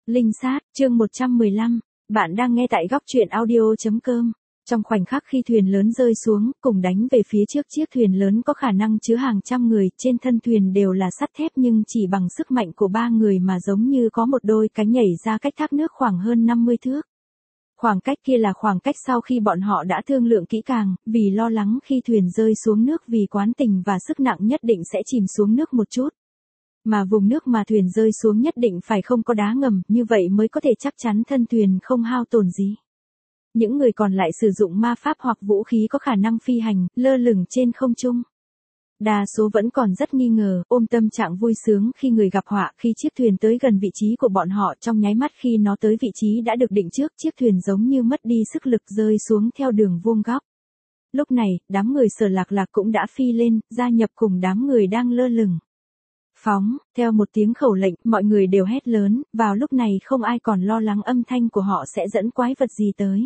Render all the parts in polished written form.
Linh sát, chương 115, bạn đang nghe tại góc truyện audio.com. Trong khoảnh khắc khi thuyền lớn rơi xuống, cùng đánh về phía trước chiếc thuyền lớn có khả năng chứa hàng trăm người, trên thân thuyền đều là sắt thép nhưng chỉ bằng sức mạnh của 3 người mà giống như có một đôi cánh nhảy ra cách thác nước khoảng hơn 50 thước. Khoảng cách kia là khoảng cách sau khi bọn họ đã thương lượng kỹ càng, vì lo lắng khi thuyền rơi xuống nước vì quán tình và sức nặng nhất định sẽ chìm xuống nước một chút. Mà vùng nước mà thuyền rơi xuống nhất định phải không có đá ngầm, như vậy mới có thể chắc chắn thân thuyền không hao tổn gì. Những người còn lại sử dụng ma pháp hoặc vũ khí có khả năng phi hành, lơ lửng trên không trung. Đa số vẫn còn rất nghi ngờ, ôm tâm trạng vui sướng khi người gặp họa. Khi chiếc thuyền tới gần vị trí của bọn họ, trong nháy mắt khi nó tới vị trí đã được định trước, chiếc thuyền giống như mất đi sức lực rơi xuống theo đường vuông góc. Lúc này, đám người Sở Lạc Lạc cũng đã phi lên, gia nhập cùng đám người đang lơ lửng. Phóng, theo một tiếng khẩu lệnh, mọi người đều hét lớn, vào lúc này không ai còn lo lắng âm thanh của họ sẽ dẫn quái vật gì tới.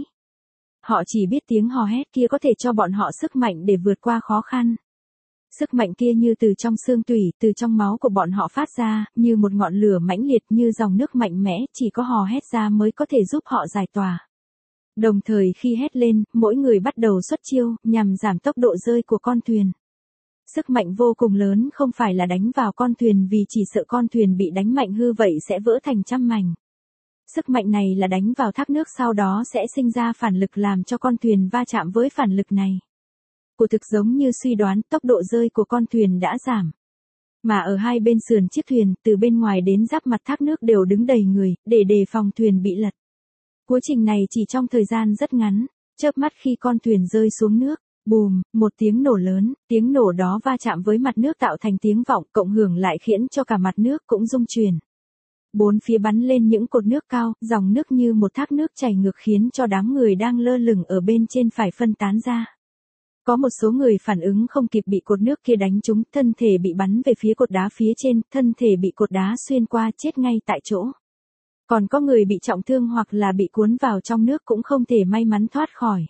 Họ chỉ biết tiếng hò hét kia có thể cho bọn họ sức mạnh để vượt qua khó khăn. Sức mạnh kia như từ trong xương tủy, từ trong máu của bọn họ phát ra, như một ngọn lửa mãnh liệt, như dòng nước mạnh mẽ, chỉ có hò hét ra mới có thể giúp họ giải tỏa. Đồng thời khi hét lên, mỗi người bắt đầu xuất chiêu, nhằm giảm tốc độ rơi của con thuyền. Sức mạnh vô cùng lớn không phải là đánh vào con thuyền vì chỉ sợ con thuyền bị đánh mạnh hư vậy sẽ vỡ thành trăm mảnh. Sức mạnh này là đánh vào thác nước sau đó sẽ sinh ra phản lực làm cho con thuyền va chạm với phản lực này. Của thực giống như suy đoán, tốc độ rơi của con thuyền đã giảm. Mà ở hai bên sườn chiếc thuyền, từ bên ngoài đến giáp mặt thác nước đều đứng đầy người, để đề phòng thuyền bị lật. Quá trình này chỉ trong thời gian rất ngắn, chớp mắt khi con thuyền rơi xuống nước. Bùm, một tiếng nổ lớn, tiếng nổ đó va chạm với mặt nước tạo thành tiếng vọng, cộng hưởng lại khiến cho cả mặt nước cũng rung chuyển. Bốn phía bắn lên những cột nước cao, dòng nước như một thác nước chảy ngược khiến cho đám người đang lơ lửng ở bên trên phải phân tán ra. Có một số người phản ứng không kịp bị cột nước kia đánh trúng, thân thể bị bắn về phía cột đá phía trên, thân thể bị cột đá xuyên qua chết ngay tại chỗ. Còn có người bị trọng thương hoặc là bị cuốn vào trong nước cũng không thể may mắn thoát khỏi.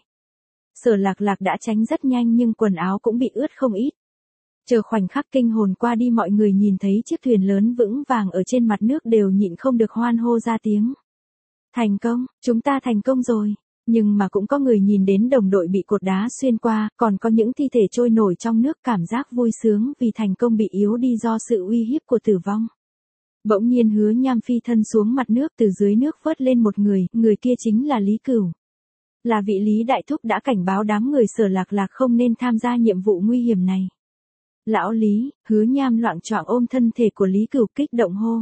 Sở Lạc Lạc đã tránh rất nhanh nhưng quần áo cũng bị ướt không ít. Chờ khoảnh khắc kinh hồn qua đi mọi người nhìn thấy chiếc thuyền lớn vững vàng ở trên mặt nước đều nhịn không được hoan hô ra tiếng. Thành công, chúng ta thành công rồi. Nhưng mà cũng có người nhìn đến đồng đội bị cột đá xuyên qua, còn có những thi thể trôi nổi trong nước cảm giác vui sướng vì thành công bị yếu đi do sự uy hiếp của tử vong. Bỗng nhiên Hứa Nham phi thân xuống mặt nước từ dưới nước vớt lên một người kia chính là Lý Cửu. Là vị Lý Đại Thúc đã cảnh báo đám người Sở Lạc Lạc không nên tham gia nhiệm vụ nguy hiểm này. Lão Lý, Hứa Nham loạng choạng ôm thân thể của Lý Cửu kích động hô.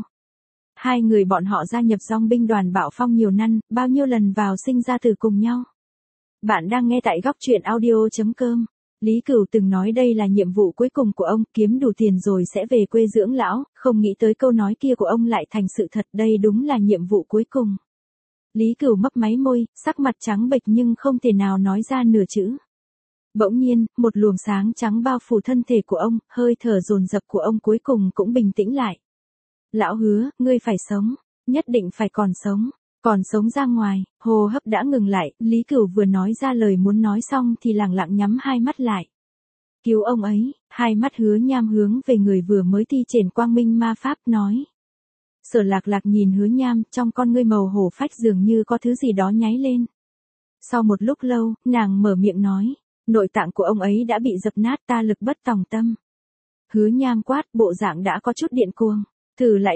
Hai người bọn họ gia nhập dòng binh đoàn Bạo Phong nhiều năm, bao nhiêu lần vào sinh ra từ cùng nhau. Bạn đang nghe tại góc truyện audio.com. Lý Cửu từng nói đây là nhiệm vụ cuối cùng của ông, kiếm đủ tiền rồi sẽ về quê dưỡng lão, không nghĩ tới câu nói kia của ông lại thành sự thật, đây đúng là nhiệm vụ cuối cùng. Lý Cửu mấp máy môi, sắc mặt trắng bệch nhưng không thể nào nói ra nửa chữ. Bỗng nhiên, một luồng sáng trắng bao phủ thân thể của ông, hơi thở dồn dập của ông cuối cùng cũng bình tĩnh lại. Lão Hứa, ngươi phải sống, nhất định phải còn sống ra ngoài. Hô hấp đã ngừng lại, Lý Cửu vừa nói ra lời muốn nói xong thì lẳng lặng nhắm hai mắt lại. Cứu ông ấy, hai mắt Hứa Nham hướng về người vừa mới thi triển quang minh ma pháp nói. Sở Lạc Lạc nhìn Hứa Nham, trong con ngươi màu hổ phách dường như có thứ gì đó nháy lên. Sau một lúc lâu, nàng mở miệng nói, nội tạng của ông ấy đã bị dập nát, ta lực bất tòng tâm. Hứa Nham quát, bộ dạng đã có chút điện cuồng. Thử lại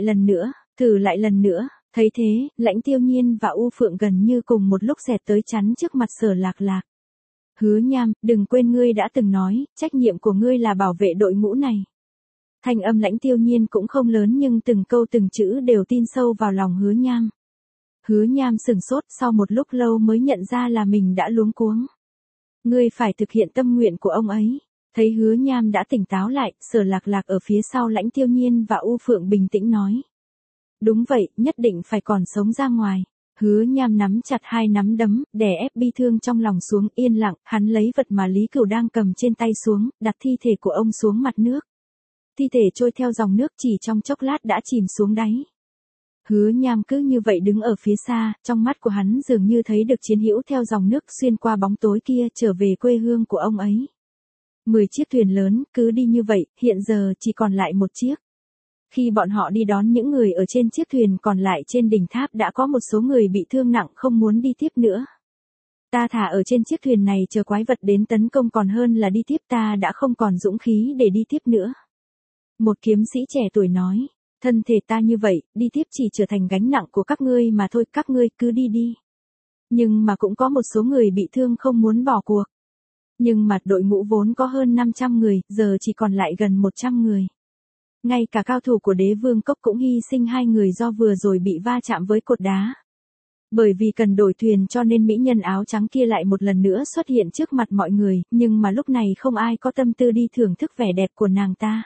lần nữa, thấy thế, Lãnh Tiêu Nhiên và U Phượng gần như cùng một lúc xẹt tới chắn trước mặt Sở Lạc Lạc. Hứa Nham, đừng quên ngươi đã từng nói, trách nhiệm của ngươi là bảo vệ đội ngũ này. Thanh âm Lãnh Tiêu Nhiên cũng không lớn nhưng từng câu từng chữ đều tin sâu vào lòng Hứa Nham. Hứa Nham sừng sốt, sau một lúc lâu mới nhận ra là mình đã luống cuống. Ngươi phải thực hiện tâm nguyện của ông ấy. Thấy Hứa Nham đã tỉnh táo lại, Sở Lạc Lạc ở phía sau Lãnh Tiêu Nhiên và U Phượng bình tĩnh nói. Đúng vậy, nhất định phải còn sống ra ngoài. Hứa Nham nắm chặt hai nắm đấm, đè ép bi thương trong lòng xuống, yên lặng, hắn lấy vật mà Lý Cửu đang cầm trên tay xuống, đặt thi thể của ông xuống mặt nước. Thi thể trôi theo dòng nước chỉ trong chốc lát đã chìm xuống đáy. Hứa Nham cứ như vậy đứng ở phía xa, trong mắt của hắn dường như thấy được chiến hữu theo dòng nước xuyên qua bóng tối kia trở về quê hương của ông ấy. 10 chiếc thuyền lớn, cứ đi như vậy, hiện giờ chỉ còn lại một chiếc. Khi bọn họ đi đón những người ở trên chiếc thuyền còn lại trên đỉnh tháp đã có một số người bị thương nặng không muốn đi tiếp nữa. Ta thà ở trên chiếc thuyền này chờ quái vật đến tấn công còn hơn là đi tiếp, ta đã không còn dũng khí để đi tiếp nữa. Một kiếm sĩ trẻ tuổi nói, thân thể ta như vậy, đi tiếp chỉ trở thành gánh nặng của các ngươi mà thôi, các ngươi cứ đi đi. Nhưng mà cũng có một số người bị thương không muốn bỏ cuộc. Nhưng mà đội ngũ vốn có hơn 500 người, giờ chỉ còn lại gần 100 người. Ngay cả cao thủ của Đế Vương Cốc cũng hy sinh 2 người do vừa rồi bị va chạm với cột đá. Bởi vì cần đổi thuyền cho nên mỹ nhân áo trắng kia lại một lần nữa xuất hiện trước mặt mọi người, nhưng mà lúc này không ai có tâm tư đi thưởng thức vẻ đẹp của nàng ta.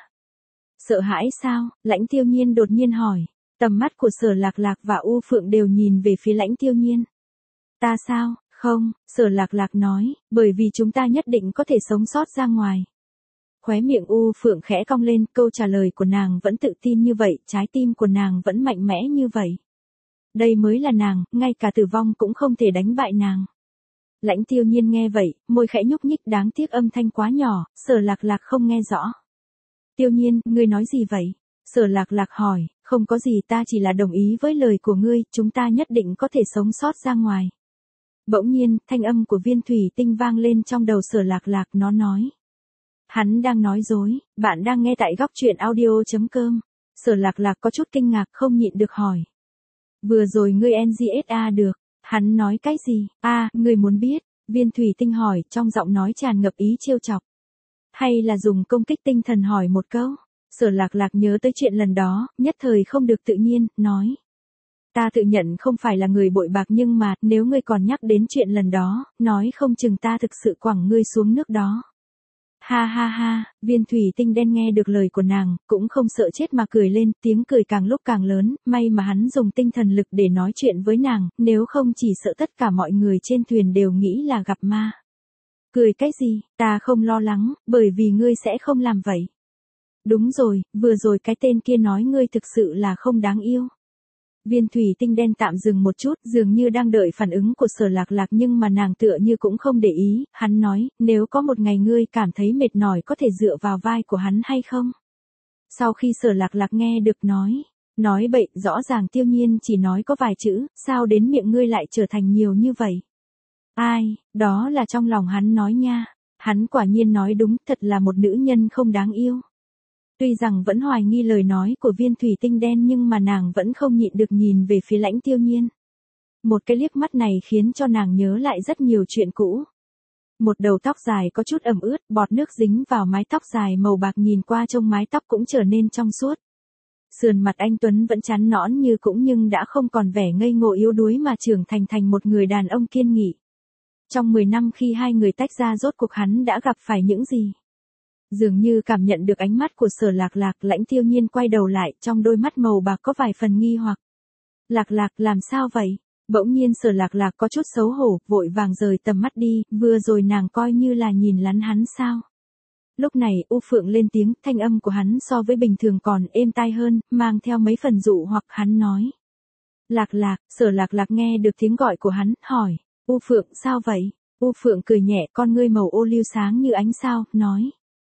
Sợ hãi sao? Lãnh Tiêu Nhiên đột nhiên hỏi. Tầm mắt của Sở Lạc Lạc và U Phượng đều nhìn về phía Lãnh Tiêu Nhiên. Ta sao? Không, Sở Lạc Lạc nói, bởi vì chúng ta nhất định có thể sống sót ra ngoài. Khóe miệng U Phượng khẽ cong lên, câu trả lời của nàng vẫn tự tin như vậy, trái tim của nàng vẫn mạnh mẽ như vậy. Đây mới là nàng, ngay cả tử vong cũng không thể đánh bại nàng. Lãnh Tiêu Nhiên nghe vậy, môi khẽ nhúc nhích, đáng tiếc âm thanh quá nhỏ, Sở Lạc Lạc không nghe rõ. Tiêu Nhiên, ngươi nói gì vậy? Sở Lạc Lạc hỏi, không có gì, ta chỉ là đồng ý với lời của ngươi, chúng ta nhất định có thể sống sót ra ngoài. Bỗng nhiên, thanh âm của Viên Thủy Tinh vang lên trong đầu Sở Lạc Lạc, nó nói. Hắn đang nói dối, bạn đang nghe tại góc truyện audio.com. Sở Lạc Lạc có chút kinh ngạc không nhịn được hỏi. Vừa rồi ngươi NGSA được, hắn nói cái gì? Ngươi muốn biết, Viên Thủy Tinh hỏi trong giọng nói tràn ngập ý trêu chọc. Hay là dùng công kích tinh thần hỏi một câu? Sở Lạc Lạc nhớ tới chuyện lần đó, nhất thời không được tự nhiên, nói. Ta tự nhận không phải là người bội bạc nhưng mà, nếu ngươi còn nhắc đến chuyện lần đó, nói không chừng ta thực sự quẳng ngươi xuống nước đó. Ha ha ha, Viên Thủy Tinh đen nghe được lời của nàng, cũng không sợ chết mà cười lên, tiếng cười càng lúc càng lớn, may mà hắn dùng tinh thần lực để nói chuyện với nàng, nếu không chỉ sợ tất cả mọi người trên thuyền đều nghĩ là gặp ma. Cười cái gì, ta không lo lắng, bởi vì ngươi sẽ không làm vậy. Đúng rồi, vừa rồi cái tên kia nói ngươi thực sự là không đáng yêu. Viên Thủy Tinh đen tạm dừng một chút, dường như đang đợi phản ứng của Sở Lạc Lạc nhưng mà nàng tựa như cũng không để ý, hắn nói, nếu có một ngày ngươi cảm thấy mệt mỏi có thể dựa vào vai của hắn hay không? Sau khi Sở Lạc Lạc nghe được nói bậy, rõ ràng Tiêu Nhiên chỉ nói có vài chữ, sao đến miệng ngươi lại trở thành nhiều như vậy? Ai, đó là trong lòng hắn nói nha, hắn quả nhiên nói đúng, thật là một nữ nhân không đáng yêu. Tuy rằng vẫn hoài nghi lời nói của Viên Thủy Tinh đen nhưng mà nàng vẫn không nhịn được nhìn về phía Lãnh Tiêu Nhiên. Một cái liếc mắt này khiến cho nàng nhớ lại rất nhiều chuyện cũ. Một đầu tóc dài có chút ẩm ướt, bọt nước dính vào mái tóc dài màu bạc, nhìn qua trông mái tóc cũng trở nên trong suốt. Sườn mặt anh Tuấn vẫn trắng nõn như cũ nhưng đã không còn vẻ ngây ngô yếu đuối mà trưởng thành một người đàn ông kiên nghị. Trong 10 năm khi hai người tách ra rốt cuộc hắn đã gặp phải những gì? Dường như cảm nhận được ánh mắt của Sở Lạc Lạc, Lãnh Tiêu Nhiên quay đầu lại, trong đôi mắt màu bạc có vài phần nghi hoặc. Lạc Lạc, làm sao vậy? Bỗng nhiên Sở Lạc Lạc có chút xấu hổ, vội vàng rời tầm mắt đi, vừa rồi nàng coi như là nhìn lén hắn sao? Lúc này, U Phượng lên tiếng, thanh âm của hắn so với bình thường còn êm tai hơn, mang theo mấy phần dụ hoặc, hắn nói. Lạc Lạc, Sở Lạc Lạc nghe được tiếng gọi của hắn, hỏi, U Phượng, sao vậy? U Phượng cười nhẹ, con ngươi màu ô liu sáng như ánh sao, nói.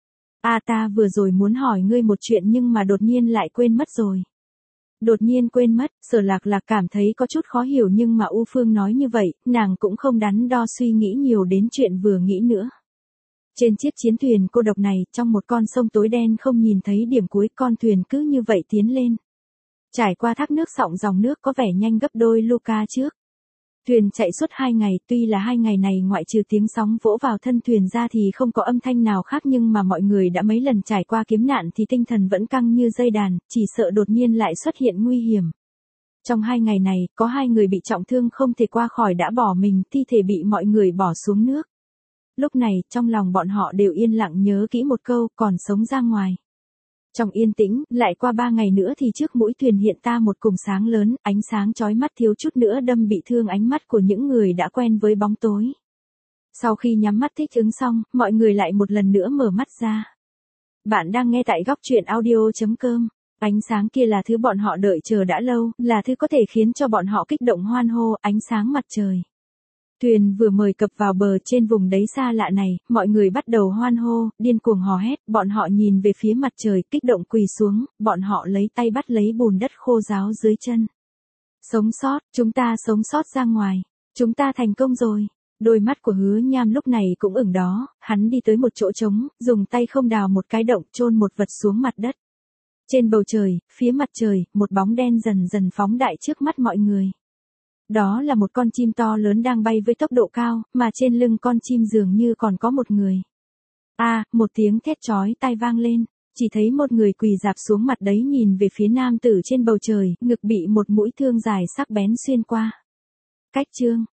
Ta vừa rồi muốn hỏi ngươi một chuyện nhưng mà đột nhiên lại quên mất rồi. Đột nhiên quên mất, Sở Lạc Lạc cảm thấy có chút khó hiểu nhưng mà U Phương nói như vậy, nàng cũng không đắn đo suy nghĩ nhiều đến chuyện vừa nghĩ nữa. Trên chiếc chiến thuyền cô độc này, trong một con sông tối đen không nhìn thấy điểm cuối, con thuyền cứ như vậy tiến lên. Trải qua thác nước sọng dòng nước có vẻ nhanh gấp đôi Luca trước. Thuyền chạy suốt 2 ngày, tuy là 2 ngày này ngoại trừ tiếng sóng vỗ vào thân thuyền ra thì không có âm thanh nào khác nhưng mà mọi người đã mấy lần trải qua kiếp nạn thì tinh thần vẫn căng như dây đàn, chỉ sợ đột nhiên lại xuất hiện nguy hiểm. Trong 2 ngày này, có 2 người bị trọng thương không thể qua khỏi đã bỏ mình, thi thể bị mọi người bỏ xuống nước. Lúc này, trong lòng bọn họ đều yên lặng nhớ kỹ một câu, còn sống ra ngoài. Trong yên tĩnh, lại qua 3 ngày nữa thì trước mũi thuyền hiện ta một cụm sáng lớn, ánh sáng chói mắt thiếu chút nữa đâm bị thương ánh mắt của những người đã quen với bóng tối. Sau khi nhắm mắt thích ứng xong, mọi người lại một lần nữa mở mắt ra. Bạn đang nghe tại góc truyện audio.com. Ánh sáng kia là thứ bọn họ đợi chờ đã lâu, là thứ có thể khiến cho bọn họ kích động hoan hô, ánh sáng mặt trời. Thuyền vừa mời cập vào bờ trên vùng đáy xa lạ này, mọi người bắt đầu hoan hô, điên cuồng hò hét, bọn họ nhìn về phía mặt trời, kích động quỳ xuống, bọn họ lấy tay bắt lấy bùn đất khô ráo dưới chân. Sống sót, chúng ta sống sót ra ngoài, chúng ta thành công rồi. Đôi mắt của Hứa Nham lúc này cũng ửng đó, hắn đi tới một chỗ trống, dùng tay không đào một cái động chôn một vật xuống mặt đất. Trên bầu trời, phía mặt trời, một bóng đen dần dần phóng đại trước mắt mọi người. Đó là một con chim to lớn đang bay với tốc độ cao, mà trên lưng con chim dường như còn có một người. Một tiếng thét chói tai vang lên, chỉ thấy một người quỳ rạp xuống mặt đấy nhìn về phía nam tử trên bầu trời, ngực bị một mũi thương dài sắc bén xuyên qua. Cách chương